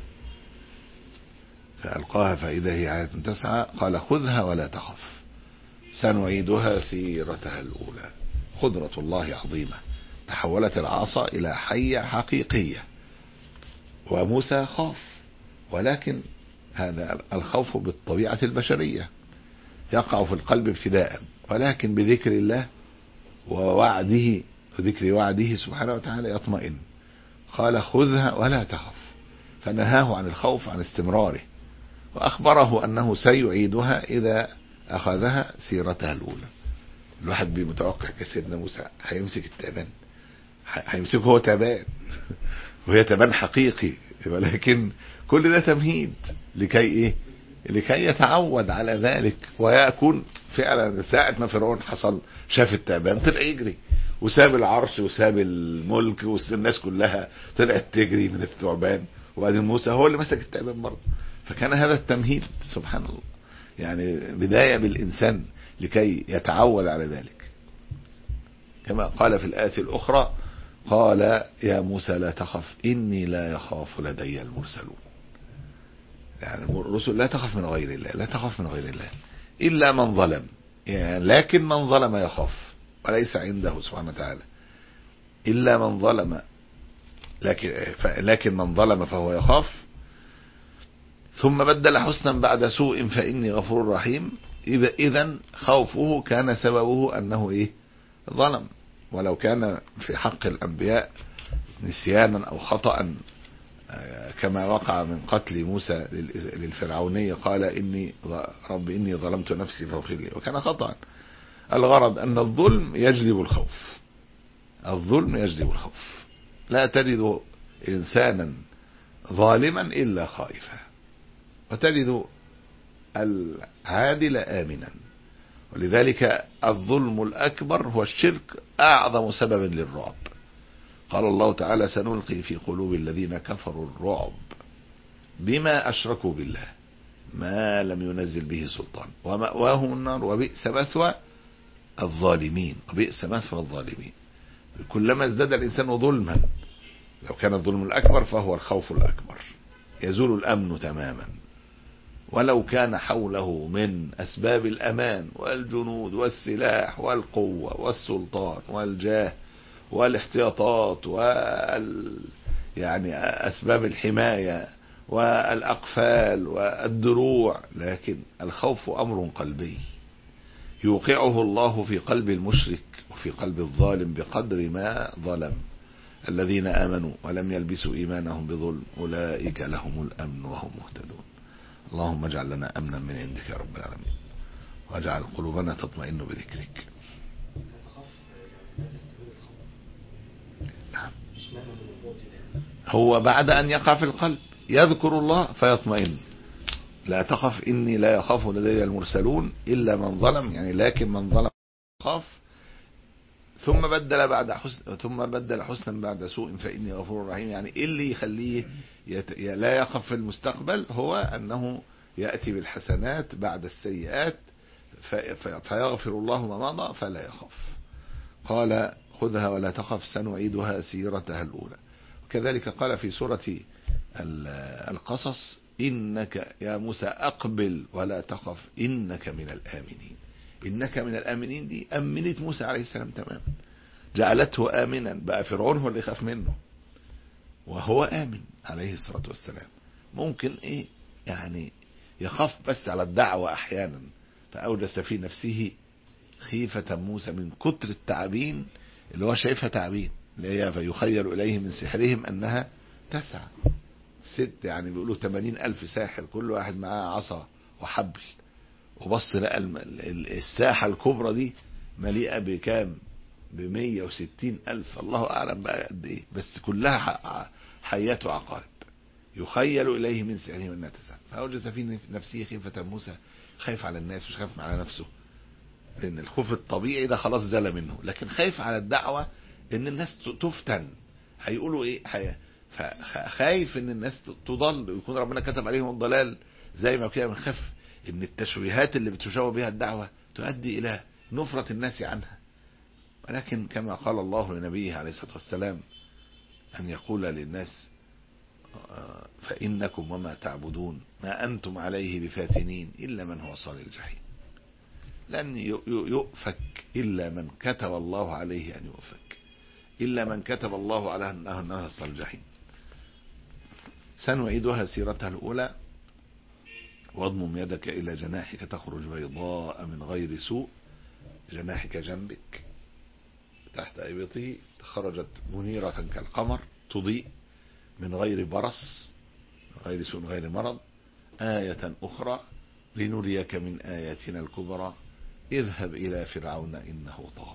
فألقاها فإذا هي حية تسعى قال خذها ولا تخف سنعيدها سيرتها الأولى. قدرة الله عظيمة، تحولت العصا إلى حية حقيقية، وموسى خاف، ولكن هذا الخوف بالطبيعة البشرية يقع في القلب ابتداء، ولكن بذكر الله ووعده وذكر وعده سبحانه وتعالى يطمئن. قال خذها ولا تخف، فنهاه عن الخوف عن استمراره، وأخبره أنه سيعيدها إذا أخذها سيرتها الأولى. الواحد بمتوقع كسيدنا موسى هيمسك التعبان، هيمسكه هو تعبان وهي تعبان حقيقي، ولكن كل ده تمهيد لكي ايه لكي يتعود على ذلك، ويكون فعلا ساعة ما فرعون حصل شاف التعبان طلع يجري وساب العرش وساب الملك والناس كلها طلعت تجري من الثعبان، وبعدين موسى هو اللي مسك التعبان برضه. فكان هذا التمهيد سبحان الله، يعني بداية بالإنسان لكي يتعود على ذلك. كما قال في الآية الأخرى قال يا موسى لا تخف إني لا يخاف لدي المرسلون. يعني الرسل لا تخف من غير الله، لا تخف من غير الله إلا من ظلم، يعني لكن من ظلم يخاف، وليس عنده سبحانه وتعالى إلا من ظلم، لكن لكن من ظلم فهو يخاف. ثم بدل حسنا بعد سوء فإني غفور رحيم. إذن خوفه كان سببه أنه إيه ظلم، ولو كان في حق الأنبياء نسيانا أو خطأ كما وقع من قتل موسى للفرعونية قال إني رب إني ظلمت نفسي فاغفر لي، وكان خطأ. الغرض أن الظلم يجلب الخوف، الظلم يجلب الخوف. لا تجد إنسانا ظالما إلا خائفا، وتجد العادل آمنا. ولذلك الظلم الأكبر هو الشرك أعظم سبب للرعب. قال الله تعالى سنلقي في قلوب الذين كفروا الرعب بما أشركوا بالله ما لم ينزل به سلطان ومأواهم النار وبئس مثوى الظالمين، وبئس مثوى الظالمين. كلما ازداد الإنسان ظلما، لو كان الظلم الأكبر فهو الخوف الأكبر، يزول الأمن تماما. ولو كان حوله من أسباب الأمان والجنود والسلاح والقوة والسلطان والجاه والاحتياطات وال يعني أسباب الحماية والأقفال والدروع، لكن الخوف أمر قلبي يوقعه الله في قلب المشرك وفي قلب الظالم بقدر ما ظلم. الذين آمنوا ولم يلبسوا إيمانهم بظلم أولئك لهم الأمن وهم مهتدون. اللهم اجعل لنا أمنا من عندك يا رب العالمين، واجعل قلوبنا تطمئن بذكرك. نعم. هو بعد أن يقع في القلب يذكر الله فيطمئن. لا تخف إني لا يخاف لدي المرسلون إلا من ظلم، يعني لكن من ظلم خاف. ثم بدل بعد حسن ثم بدل حسنا بعد سوء فإني غفور رحيم. يعني إيه اللي يخليه يت... لا يخف في المستقبل؟ هو أنه يأتي بالحسنات بعد السيئات في... في... فيغفر الله ما مضى فلا يخف. قال خذها ولا تخف سنعيدها سيرتها الأولى. وكذلك قال في سورة القصص إنك يا موسى أقبل ولا تخف إنك من الآمنين. إنك من الآمنين دي أمنت موسى عليه السلام تماما، جعلته آمنا. بقى فرعون هو اللي يخاف منه وهو آمن عليه الصلاة والسلام. ممكن إيه يعني يخاف بس على الدعوة أحيانا، فأوجس في نفسه خيفة موسى من كتر التعابين اللي هو شايفها تعابين، اللي هي فيخيل إليه من سحرهم أنها تسعى. ست يعني بيقولوا ثمانين ألف ساحر كل واحد معاه عصا وحبل، وبص لقى الساحة الكبرى دي مليئة بكام؟ بمية وستين ألف، الله أعلم بقى قد إيه، بس كلها حيات وعقارب. يخيل إليه من سحرهم أنها تسعى فأوجس في نفسه خيفة موسى، خايف على الناس مش خايف على نفسه، لأن الخوف الطبيعي ده خلاص زال منه، لكن خايف على الدعوة إن الناس تفتن، هيقولوا إيه، هي فخايف إن الناس تضل ويكون ربنا كتب عليهم الضلال، زي ما كده بنخاف إن التشويهات اللي بتشوه بها الدعوة تؤدي إلى نفرة الناس عنها. ولكن كما قال الله لنبيه عليه الصلاة والسلام أن يقول للناس فإنكم وما تعبدون ما أنتم عليه بفاتنين إلا من هو صال الجحيم. لن يؤفك إلا من كتب الله عليه أن يؤفك، إلا من كتب الله على أنه صال الجحيم. سنعيدها سيرتها الأولى. واضمم يدك إلى جناحك تخرج بيضاء من غير سوء، جناحك جنبك تحت إبطه خرجت منيرة كالقمر تضيء من غير برص، من غير سوء، من غير مرض. آية أخرى لنريك من آياتنا الكبرى اذهب إلى فرعون إنه طغى.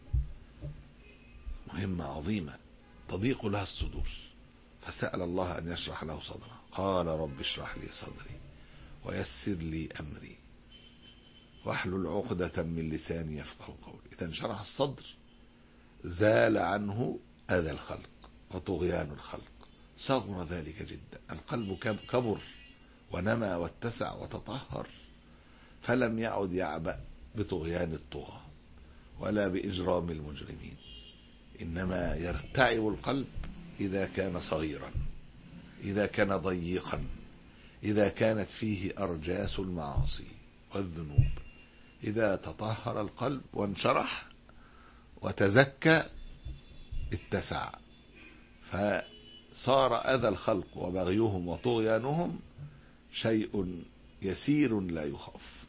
مهمة عظيمة تضيق لها الصدور، فسأل الله أن يشرح له صدره. قال رب اشرح لي صدري ويسر لي أمري واحلل عقدة من لساني يفقه قولي. إذا انشرح الصدر زال عنه أذى الخلق وطغيان الخلق، صغر ذلك جدا. القلب كبر ونمى واتسع وتطهر، فلم يعد يعبأ بطغيان الطغاة ولا بإجرام المجرمين، إنما يرتعب القلب إذا كان صغيرا، إذا كان ضيقا، إذا كانت فيه أرجاس المعاصي والذنوب. إذا تطهر القلب وانشرح وتزكى اتسع، فصار أذى الخلق وبغيهم وطغيانهم شيء يسير لا يخاف.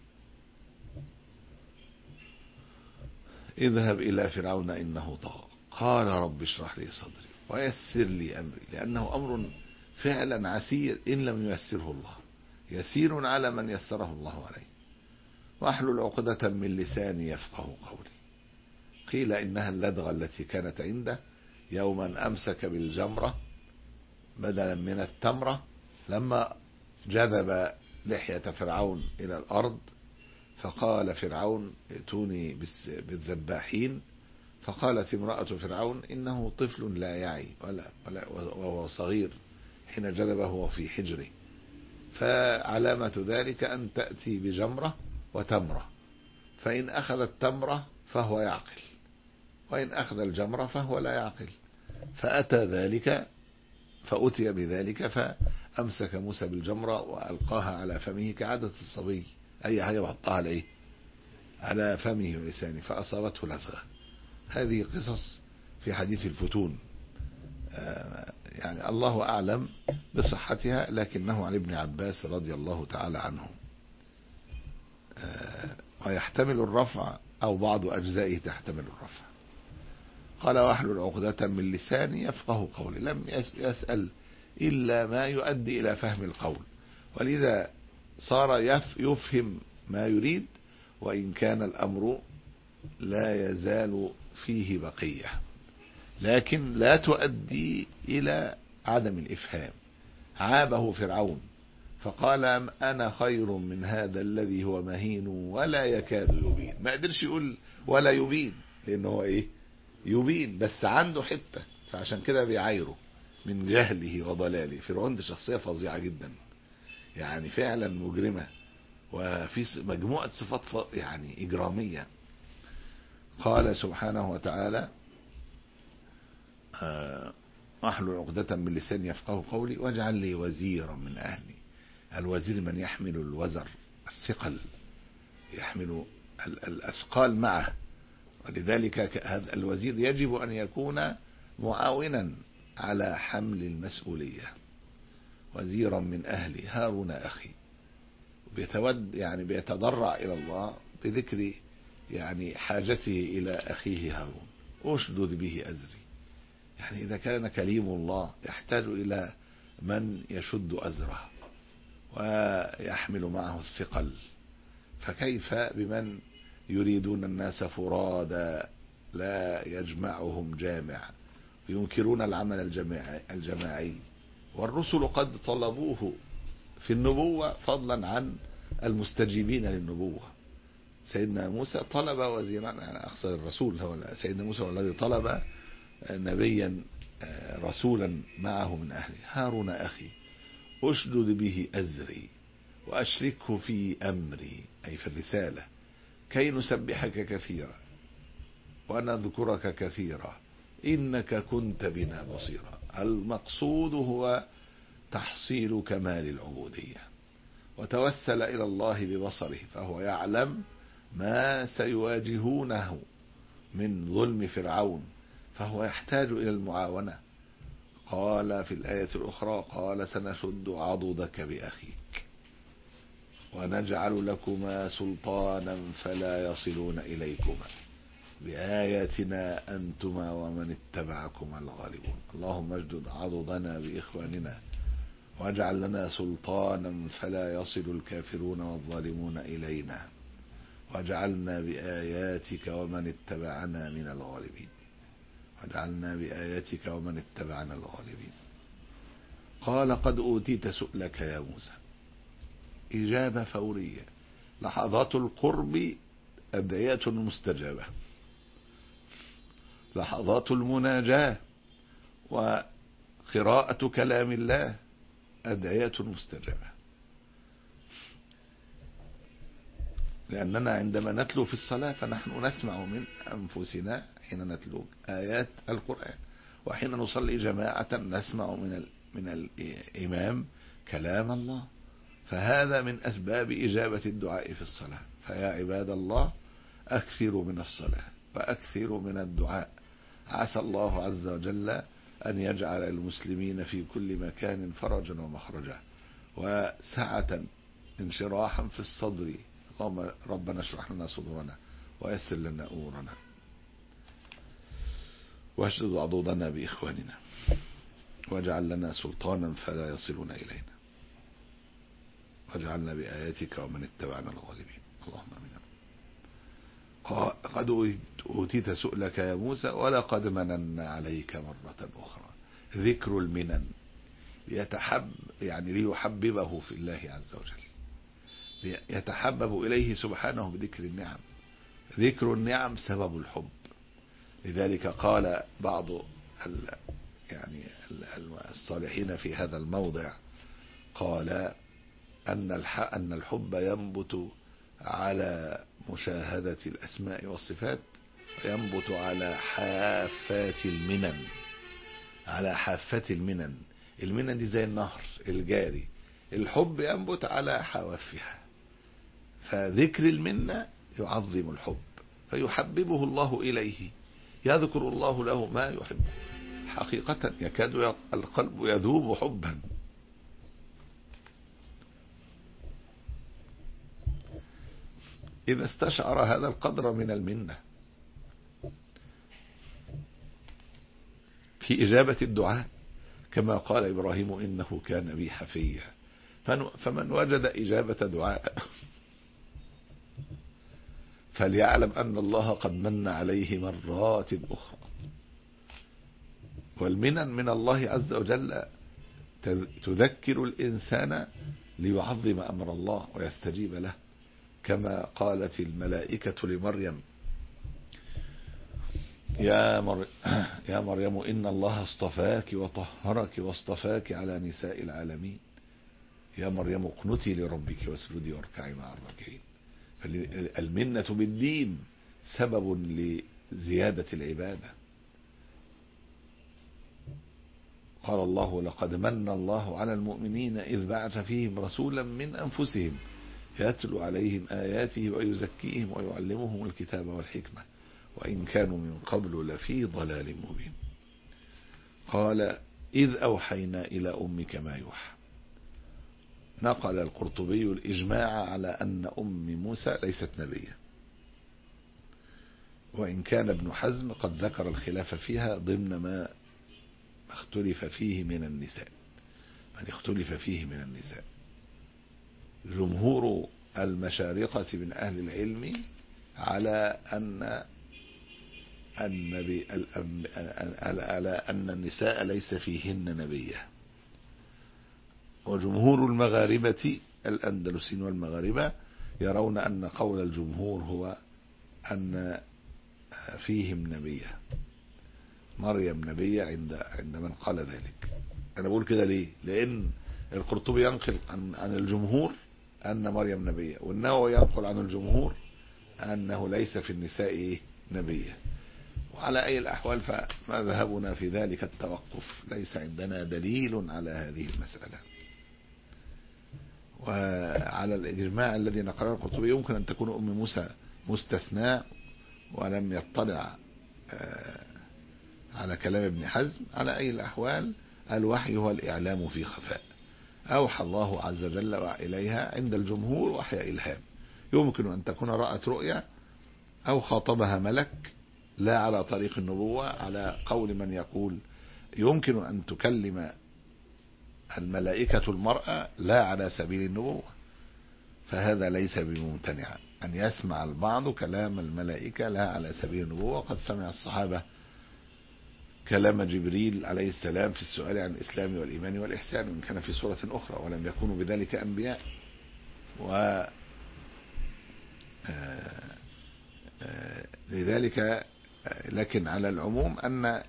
اذهب إلى فرعون إنه طغى قال رب اشرح لي صدري ويسر لي أمري، لأنه أمر فعلا عسير إن لم ييسره الله، يسير على من يسره الله عليه. واحلل عقدة من لساني يفقه قولي. قيل إنها اللدغة التي كانت عنده يوما أمسك بالجمرة بدلا من التمرة، لما جذب لحية فرعون إلى الأرض فقال فرعون ائتوني بالذباحين، فقالت امرأة فرعون إنه طفل لا يعي ولا ولا وهو صغير حين جذبه وهو في حجره، فعلامة ذلك أن تأتي بجمرة وتمرة، فإن أخذ التمرة فهو يعقل، وإن أخذ الجمرة فهو لا يعقل. فأتى ذلك فأتي بذلك فأمسك موسى بالجمرة وألقاها على فمه كعادة الصبي، أي حاجة بحطها على إيه؟ على فمه ولسانه فأصابته لدغة. هذه قصص في حديث الفتون، يعني الله أعلم بصحتها، لكنه عن ابن عباس رضي الله تعالى عنه، ويحتمل الرفع أو بعض أجزائه تحتمل الرفع. قال واحلل عقدة من لساني يفقه قولي، لم يسأل إلا ما يؤدي إلى فهم القول، ولذا صار يفهم ما يريد، وإن كان الأمر لا يزال فيه بقية، لكن لا تؤدي إلى عدم الإفهام. عابه فرعون فقال أنا خير من هذا الذي هو مهين ولا يكاد يبين. ما قدرش يقول ولا يبين لأنه هو إيه يبين، بس عنده حتة، فعشان كده بيعايره من جهله وضلاله. فرعون دي شخصية فظيعة جدا، يعني فعلا مجرمة، وفي مجموعة صفات يعني إجرامية. قال سبحانه وتعالى أحلل عقدة من لساني يفقه قولي واجعل لي وزيرا من أهلي. الوزير من يحمل الوزر، الثقل، يحمل الأثقال معه، ولذلك هذا الوزير يجب أن يكون معاونا على حمل المسؤولية. وزيرا من أهلي هارون أخي بيتود يعني بيتضرع إلى الله بذكر يعني حاجته إلى أخيه هارون. أشدد به أزري، يعني إذا كان كليم الله يحتاج إلى من يشد أزره ويحمل معه الثقل، فكيف بمن يريدون الناس فرادا لا يجمعهم جامع، ينكرون العمل الجماعي, الجماعي والرسل قد طلبوه في النبوة فضلا عن المستجيبين للنبوة. سيدنا موسى طلب وزيرا، يعني أقصد الرسول هو سيدنا موسى الذي طلب نبيا رسولا معه من أهله. هارون أخي أشدد به أزري وأشركه في أمري، أي في الرسالة، كي نسبحك كثيرا ونذكرك كثيرا إنك كنت بنا بصيرا. المقصود هو تحصيل كمال العبودية، وتوسل إلى الله ببصره، فهو يعلم ما سيواجهونه من ظلم فرعون، فهو يحتاج إلى المعاونة. قال في الآية الأخرى قال سنشد عضدك بأخيك ونجعل لكما سلطانا فلا يصلون إليكما بآياتنا أنتما ومن اتبعكما الغالبون. اللهم اجدد عضدنا بإخواننا واجعل لنا سلطانا فلا يصل الكافرون والظالمون إلينا واجعلنا بآياتك ومن اتبعنا من الغالبين واجعلنا بآياتك ومن اتبعنا الغالبين. قال قد أوتيت سؤلك يا موسى، إجابة فورية. لحظات القرب أدعية مستجابة، لحظات المناجاة وقراءة كلام الله أدعية مستجابة، لأننا عندما نتلو في الصلاة فنحن نسمع من أنفسنا حين نتلو آيات القرآن، وحين نصلي جماعة نسمع من من الإمام كلام الله، فهذا من أسباب إجابة الدعاء في الصلاة. فيا عباد الله أكثروا من الصلاة وأكثروا من الدعاء، عسى الله عز وجل أن يجعل المسلمين في كل مكان فرجا ومخرجا وسعة انشراحا في الصدر. اللهم ربنا اشرح لنا صدورنا ويسر لنا أمورنا واشدد عضودنا بإخواننا واجعل لنا سلطانا فلا يصلون إلينا واجعلنا بآياتك ومن اتبعنا الغالبين. اللهم آمين. قد أوتيت سؤلك يا موسى ولقد مننا عليك مرة أخرى. ذكر المنن ليتحب يعني ليحببه في الله عز وجل، يتحبب إليه سبحانه بذكر النعم. ذكر النعم سبب الحب، لذلك قال بعض يعني الصالحين في هذا الموضع قال أن أن الحب ينبت على مشاهدة الأسماء والصفات وينبت على حافات المنن. على حافات المنن، المنن دي زي النهر الجاري، الحب ينبت على حوافها، فذكر المنة يعظم الحب فيحببه الله إليه، يذكر الله له ما يحب حقيقة، يكاد القلب يذوب حبا. إذا استشعر هذا القدر من المنة في إجابة الدعاء، كما قال إبراهيم إنه كان بي حفيا، فمن وجد إجابة دعاء فليعلم أن الله قد من عليه مرات أخرى. والمنن من الله عز وجل تذكر الإنسان ليعظم أمر الله ويستجيب له، كما قالت الملائكة لمريم يا, مر... يا مريم إن الله اصطفاك وطهرك واصطفاك على نساء العالمين، يا مريم اقنتي لربك واسجدي واركعي مع الراكعين. فالمنة بالدين سبب لزيادة العبادة. قال الله لقد من الله على المؤمنين إذ بعث فيهم رسولا من أنفسهم يتلو عليهم آياته ويزكيهم ويعلمهم الكتاب والحكمة وإن كانوا من قبل لفي ضلال مبين. قال إذ أوحينا إلى أمك ما يوحى. نقل القرطبي الإجماع على أن أم موسى ليست نبية، وإن كان ابن حزم قد ذكر الخلاف فيها ضمن ما اختلف فيه من النساء، من اختلف فيه من النساء. جمهور المشارقة من أهل العلم على أن النبي على أن النساء ليس فيهن نبية، وجمهور المغاربة الأندلسين والمغاربة يرون أن قول الجمهور هو أن فيهم نبية، مريم نبية عند عند من قال ذلك. أنا بقول كده ليه؟ لأن القرطبي ينقل عن عن الجمهور أن مريم نبية، والنووي ينقل عن الجمهور أنه ليس في النساء نبية. وعلى أي الأحوال فما ذهبنا في ذلك التوقف، ليس عندنا دليل على هذه المسألة. وعلى الإجماع الذي نقله القرطبي يمكن أن تكون أم موسى مستثناء ولم يطلع على كلام ابن حزم. على أي الأحوال الوحي هو الإعلام في خفاء، أوحى الله عز وجل إليها عند الجمهور وحي إلهام. يمكن أن تكون رأت رؤيا أو خاطبها ملك لا على طريق النبوة، على قول من يقول يمكن أن تكلم الملائكة المرأة لا على سبيل النبوة، فهذا ليس بممتنع أن يسمع البعض كلام الملائكة لا على سبيل النبوة. قد سمع الصحابة كلام جبريل عليه السلام في السؤال عن الإسلام والإيمان والإحسان، وإن كان في سورة أخرى، ولم يكونوا بذلك أنبياء. و لذلك لكن على العموم أن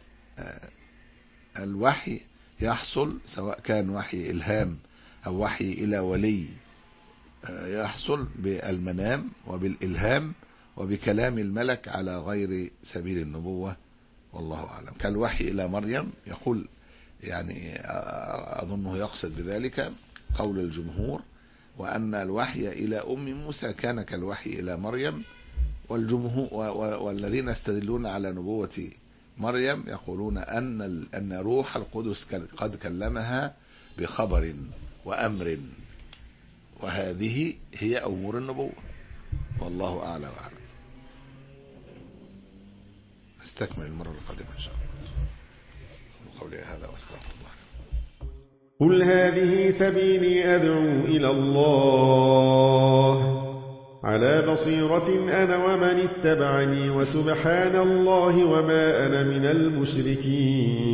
الوحي يحصل، سواء كان وحي إلهام أو وحي إلى ولي، يحصل بالمنام وبالإلهام وبكلام الملك على غير سبيل النبوة، والله أعلم. كالوحي إلى مريم يقول، يعني أظنه يقصد بذلك قول الجمهور، وأن الوحي إلى أم موسى كان كالوحي إلى مريم. والجمهور والذين يستدلون على نبوة مريم يقولون أن أن روح القدس قد كلمها بخبر وأمر، وهذه هي أمور النبوة، والله أعلى وأعلم. نستكمل المرة القادمة إن شاء الله. قولي هذا واستغفر الله. قل هذه سبيلي أدعو إلى الله على بصيرة أنا ومن اتبعني، وسبحان الله وما أنا من المشركين.